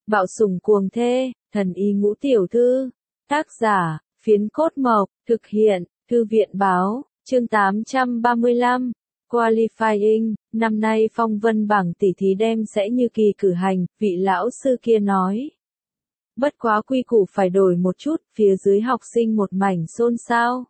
Bạo sủng cuồng thê, thần y ngũ tiểu thư. Tác giả, Phiến Cốt Mộc, thực hiện, Thư viện báo, chương 835. Qualifying, năm nay phong vân bảng tỷ thí đem sẽ như kỳ cử hành, vị lão sư kia nói. Bất quá quy củ phải đổi một chút, phía dưới học sinh một mảnh xôn xao.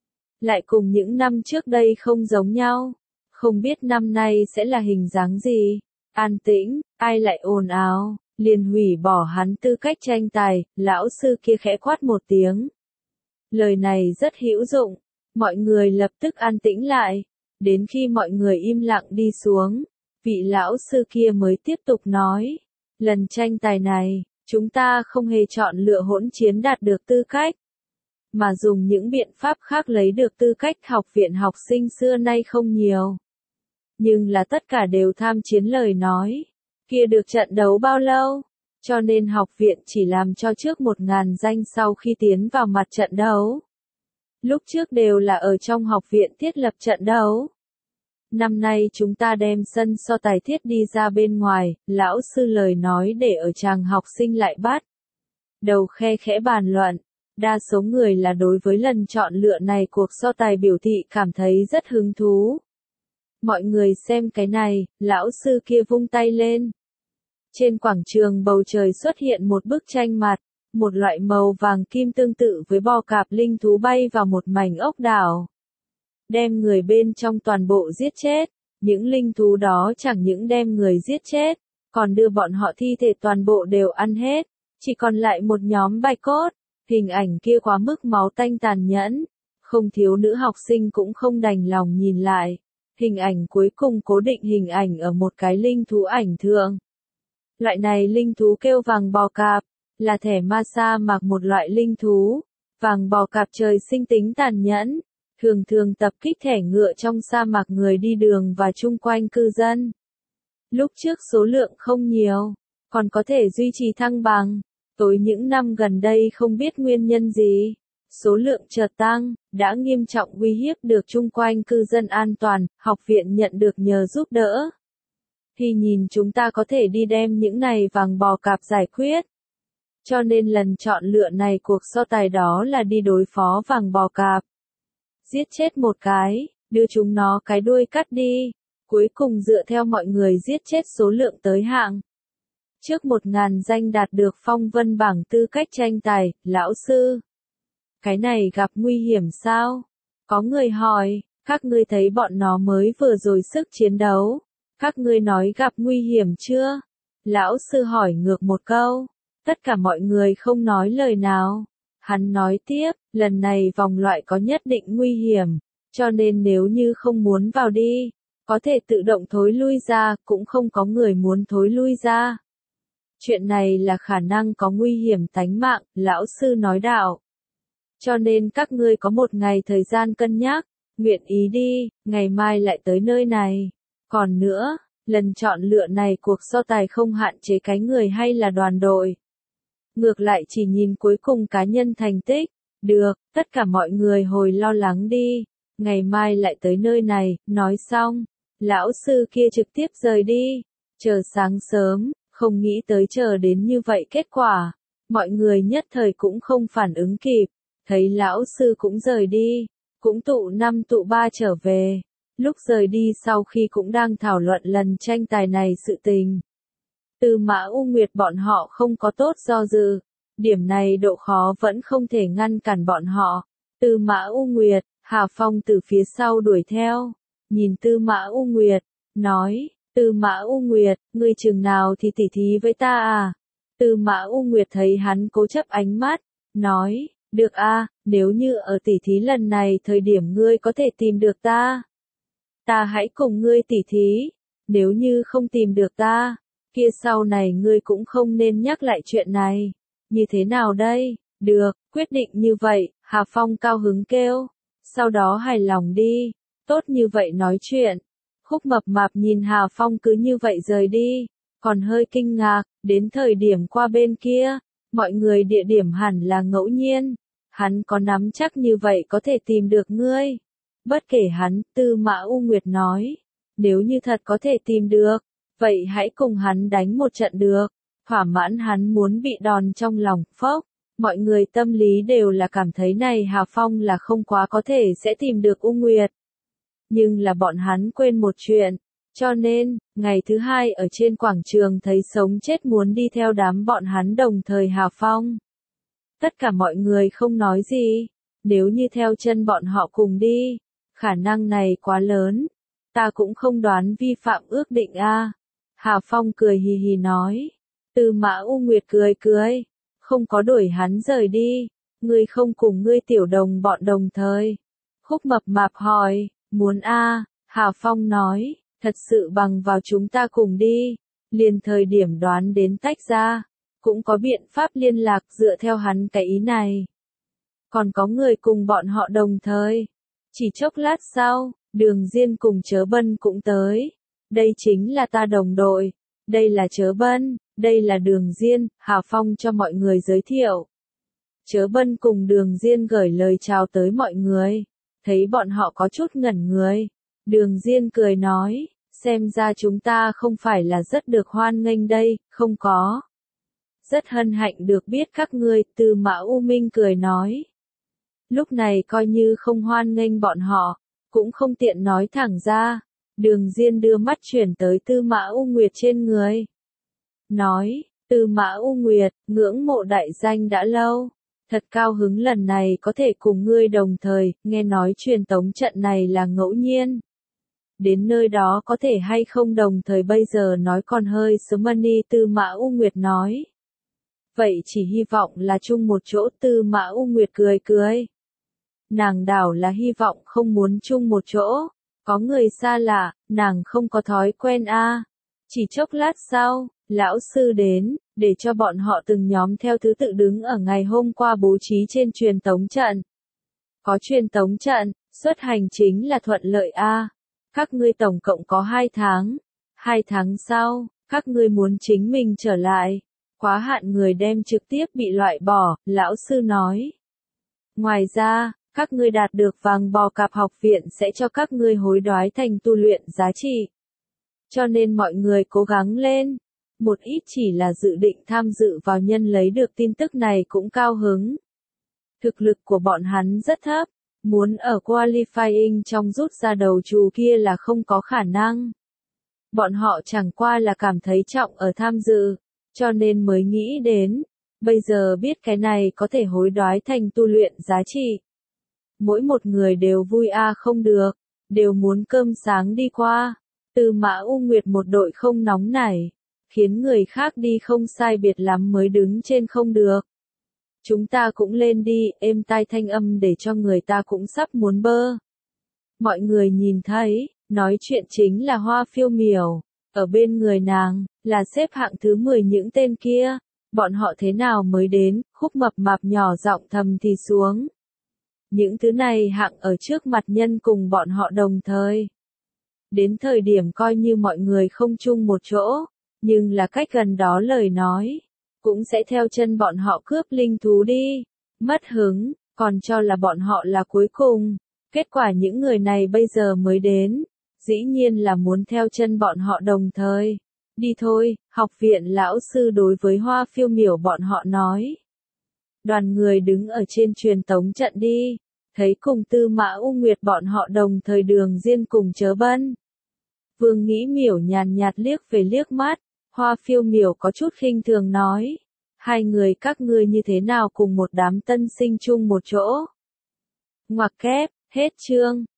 Lại cùng những năm trước đây không giống nhau. Không biết năm nay sẽ là hình dáng gì. An tĩnh, ai lại ồn ào, liền hủy bỏ hắn tư cách tranh tài, lão sư kia khẽ quát một tiếng. Lời này rất hữu dụng, mọi người lập tức an tĩnh lại. Đến khi mọi người im lặng đi xuống, vị lão sư kia mới tiếp tục nói. Lần tranh tài này, chúng ta không hề chọn lựa hỗn chiến đạt được tư cách, mà dùng những biện pháp khác lấy được tư cách. Học viện học sinh xưa nay không nhiều, nhưng là tất cả đều tham chiến lời nói. Kia được trận đấu bao lâu? Cho nên học viện chỉ làm cho trước 1000 danh sau khi tiến vào mặt trận đấu. Lúc trước đều là ở trong học viện thiết lập trận đấu. Năm nay chúng ta đem sân so tài thiết đi ra bên ngoài, lão sư lời nói để ở chàng học sinh lại bắt đầu khe khẽ bàn luận. Đa số người là đối với lần chọn lựa này cuộc so tài biểu thị cảm thấy rất hứng thú. Mọi người xem cái này, lão sư kia vung tay lên. Trên quảng trường bầu trời xuất hiện một bức tranh mặt, một loại màu vàng kim tương tự với bò cạp linh thú bay vào một mảnh ốc đảo. Đem người bên trong toàn bộ giết chết, những linh thú đó chẳng những đem người giết chết, còn đưa bọn họ thi thể toàn bộ đều ăn hết, chỉ còn lại một nhóm bạch cốt. Hình ảnh kia quá mức máu tanh tàn nhẫn, không thiếu nữ học sinh cũng không đành lòng nhìn lại. Hình ảnh cuối cùng cố định hình ảnh ở một cái linh thú ảnh thượng. Loại này linh thú kêu vàng bò cạp, là thẻ ma sa mạc một loại linh thú. Vàng bò cạp trời sinh tính tàn nhẫn, thường thường tập kích thẻ ngựa trong sa mạc người đi đường và chung quanh cư dân. Lúc trước số lượng không nhiều, còn có thể duy trì thăng bằng. Tối những năm gần đây không biết nguyên nhân gì, số lượng chợt tăng, đã nghiêm trọng uy hiếp được chung quanh cư dân an toàn. Học viện nhận được nhờ giúp đỡ. Thì nhìn chúng ta có thể đi đem những này vàng bò cạp giải quyết. Cho nên lần chọn lựa này cuộc so tài đó là đi đối phó vàng bò cạp. Giết chết một cái, đưa chúng nó cái đuôi cắt đi. Cuối cùng dựa theo mọi người giết chết số lượng tới hạng. Trước 1000 danh đạt được phong vân bảng tư cách tranh tài, lão sư. Cái này gặp nguy hiểm sao? Có người hỏi, các ngươi thấy bọn nó mới vừa rồi sức chiến đấu. Các ngươi nói gặp nguy hiểm chưa? Lão sư hỏi ngược một câu. Tất cả mọi người không nói lời nào. Hắn nói tiếp, lần này vòng loại có nhất định nguy hiểm, cho nên nếu như không muốn vào đi, có thể tự động thối lui ra, cũng không có người muốn thối lui ra. Chuyện này là khả năng có nguy hiểm tánh mạng, lão sư nói đạo. Cho nên các ngươi có 1 ngày thời gian cân nhắc, nguyện ý đi, ngày mai lại tới nơi này. Còn nữa, lần chọn lựa này cuộc so tài không hạn chế cái người hay là đoàn đội. Ngược lại chỉ nhìn cuối cùng cá nhân thành tích. Được, tất cả mọi người hồi lo lắng đi, ngày mai lại tới nơi này. Nói xong, lão sư kia trực tiếp rời đi. Chờ sáng sớm, không nghĩ tới chờ đến như vậy kết quả. Mọi người nhất thời cũng không phản ứng kịp, thấy lão sư cũng rời đi, cũng tụ 5 tụ 3 trở về. Lúc rời đi sau khi cũng đang thảo luận lần tranh tài này sự tình. Từ Mã U Nguyệt bọn họ không có tốt do dự. Điểm này độ khó vẫn không thể ngăn cản bọn họ. Từ Mã U Nguyệt, Hà Phong từ phía sau đuổi theo. Nhìn Tư Mã U Nguyệt, nói, Tư Mã U Nguyệt, ngươi chừng nào thì tỉ thí với ta à? Tư Mã U Nguyệt thấy hắn cố chấp ánh mắt, nói, được a, nếu như ở tỉ thí lần này thời điểm ngươi có thể tìm được ta, ta hãy cùng ngươi tỉ thí. Nếu như không tìm được ta, kia sau này ngươi cũng không nên nhắc lại chuyện này. Như thế nào đây? Được, quyết định như vậy. Hà Phong cao hứng kêu. Sau đó hài lòng đi. Tốt như vậy nói chuyện. Khúc Mập Mạp nhìn Hà Phong cứ như vậy rời đi, còn hơi kinh ngạc. Đến thời điểm qua bên kia, mọi người địa điểm hẳn là ngẫu nhiên. Hắn có nắm chắc như vậy có thể tìm được ngươi? Bất kể hắn, Tư Mã U Nguyệt nói. Nếu như thật có thể tìm được, vậy hãy cùng hắn đánh một trận được. thỏa mãn hắn muốn bị đòn trong lòng, phốc. Mọi người tâm lý đều là cảm thấy này Hà Phong là không quá có thể sẽ tìm được U Nguyệt. Nhưng là bọn hắn quên một chuyện, cho nên, ngày thứ hai ở trên quảng trường thấy sống chết muốn đi theo đám bọn hắn đồng thời Hà Phong. Tất cả mọi người không nói gì, nếu như theo chân bọn họ cùng đi, khả năng này quá lớn, ta cũng không đoán vi phạm ước định a. Hà Phong cười hì hì nói, Tư Mã U Nguyệt cười cười, không có đuổi hắn rời đi, ngươi không cùng ngươi tiểu đồng bọn đồng thời. Khúc Mập Mạp hỏi, muốn a? Hà Phong nói, thật sự bằng vào chúng ta cùng đi, liền thời điểm đoán đến tách ra, cũng có biện pháp liên lạc dựa theo hắn cái ý này. Còn có người cùng bọn họ đồng thời. Chỉ chốc lát sau, Đường Diên cùng Chớ Bân cũng tới. Đây chính là ta đồng đội, đây là Chớ Bân, đây là Đường Diên, Hà Phong cho mọi người giới thiệu. Chớ Bân cùng Đường Diên gửi lời chào tới mọi người, thấy bọn họ có chút ngẩn người. Đường Diên cười nói, xem ra chúng ta không phải là rất được hoan nghênh đây, không có. Rất hân hạnh được biết các ngươi, Tư Mã U Minh cười nói. Lúc này coi như không hoan nghênh bọn họ, cũng không tiện nói thẳng ra. Đường Diên đưa mắt chuyển tới Tư Mã U Nguyệt trên người. Nói, Tư Mã U Nguyệt, ngưỡng mộ đại danh đã lâu. Thật cao hứng lần này có thể cùng ngươi đồng thời, nghe nói truyền tống trận này là ngẫu nhiên. Đến nơi đó có thể hay không đồng thời bây giờ nói còn hơi sớm Mani. Tư Mã U Nguyệt nói. Vậy chỉ hy vọng là chung một chỗ. Tư Mã U Nguyệt cười cười. Nàng đảo là hy vọng không muốn chung một chỗ. Có người xa lạ, nàng không có thói quen a. Chỉ chốc lát sau, lão sư đến, để cho bọn họ từng nhóm theo thứ tự đứng ở ngày hôm qua bố trí trên truyền tống trận. Có truyền tống trận, xuất hành chính là thuận lợi a. Các ngươi tổng cộng có 2 tháng. 2 tháng sau, các ngươi muốn chính mình trở lại. Quá hạn người đem trực tiếp bị loại bỏ, lão sư nói. Ngoài ra, các ngươi đạt được vàng bò cạp học viện sẽ cho các ngươi hối đoái thành tu luyện giá trị. Cho nên mọi người cố gắng lên. Một ít chỉ là dự định tham dự vào nhân lấy được tin tức này cũng cao hứng. Thực lực của bọn hắn rất thấp, muốn ở qualifying trong rút ra đầu trù kia là không có khả năng. Bọn họ chẳng qua là cảm thấy trọng ở tham dự, cho nên mới nghĩ đến. Bây giờ biết cái này có thể hối đoái thành tu luyện giá trị. Mỗi một người đều vui a không được, đều muốn cơm sáng đi qua. Tư Mã U Nguyệt một đội không nóng nảy, khiến người khác đi không sai biệt lắm mới đứng trên không được. Chúng ta cũng lên đi, êm tai thanh âm để cho người ta cũng sắp muốn bơ. Mọi người nhìn thấy, nói chuyện chính là Hoa Phiêu Miểu, ở bên người nàng, là xếp hạng thứ 10 những tên kia. Bọn họ thế nào mới đến, Khúc Mập Mạp nhỏ giọng thầm thì xuống. Những thứ này hạng ở trước mặt nhân cùng bọn họ đồng thời. Đến thời điểm coi như mọi người không chung một chỗ, nhưng là cách gần đó lời nói, cũng sẽ theo chân bọn họ cướp linh thú đi. Mất hứng, còn cho là bọn họ là cuối cùng. Kết quả những người này bây giờ mới đến, dĩ nhiên là muốn theo chân bọn họ đồng thời. Đi thôi, học viện lão sư đối với Hoa Phiêu Miểu bọn họ nói. Đoàn người đứng ở trên truyền tống trận đi, thấy cùng Tư Mã U Nguyệt bọn họ đồng thời Đường Diên cùng Chớ Bân. Vương Nghĩ Miểu nhàn nhạt liếc về liếc mắt, Hoa Phiêu Miểu có chút khinh thường nói. Hai người các ngươi như thế nào cùng một đám tân sinh chung một chỗ? Ngoặc kép, hết chương.